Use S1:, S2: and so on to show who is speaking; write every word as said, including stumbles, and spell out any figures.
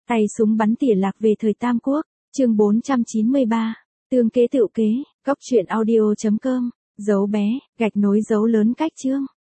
S1: Tay súng bắn tỉa lạc về thời Tam Quốc, chương bốn trăm chín mươi ba, tương kế tựu kế, cóc truyện audio chấm com, dấu bé, gạch nối dấu lớn cách chương.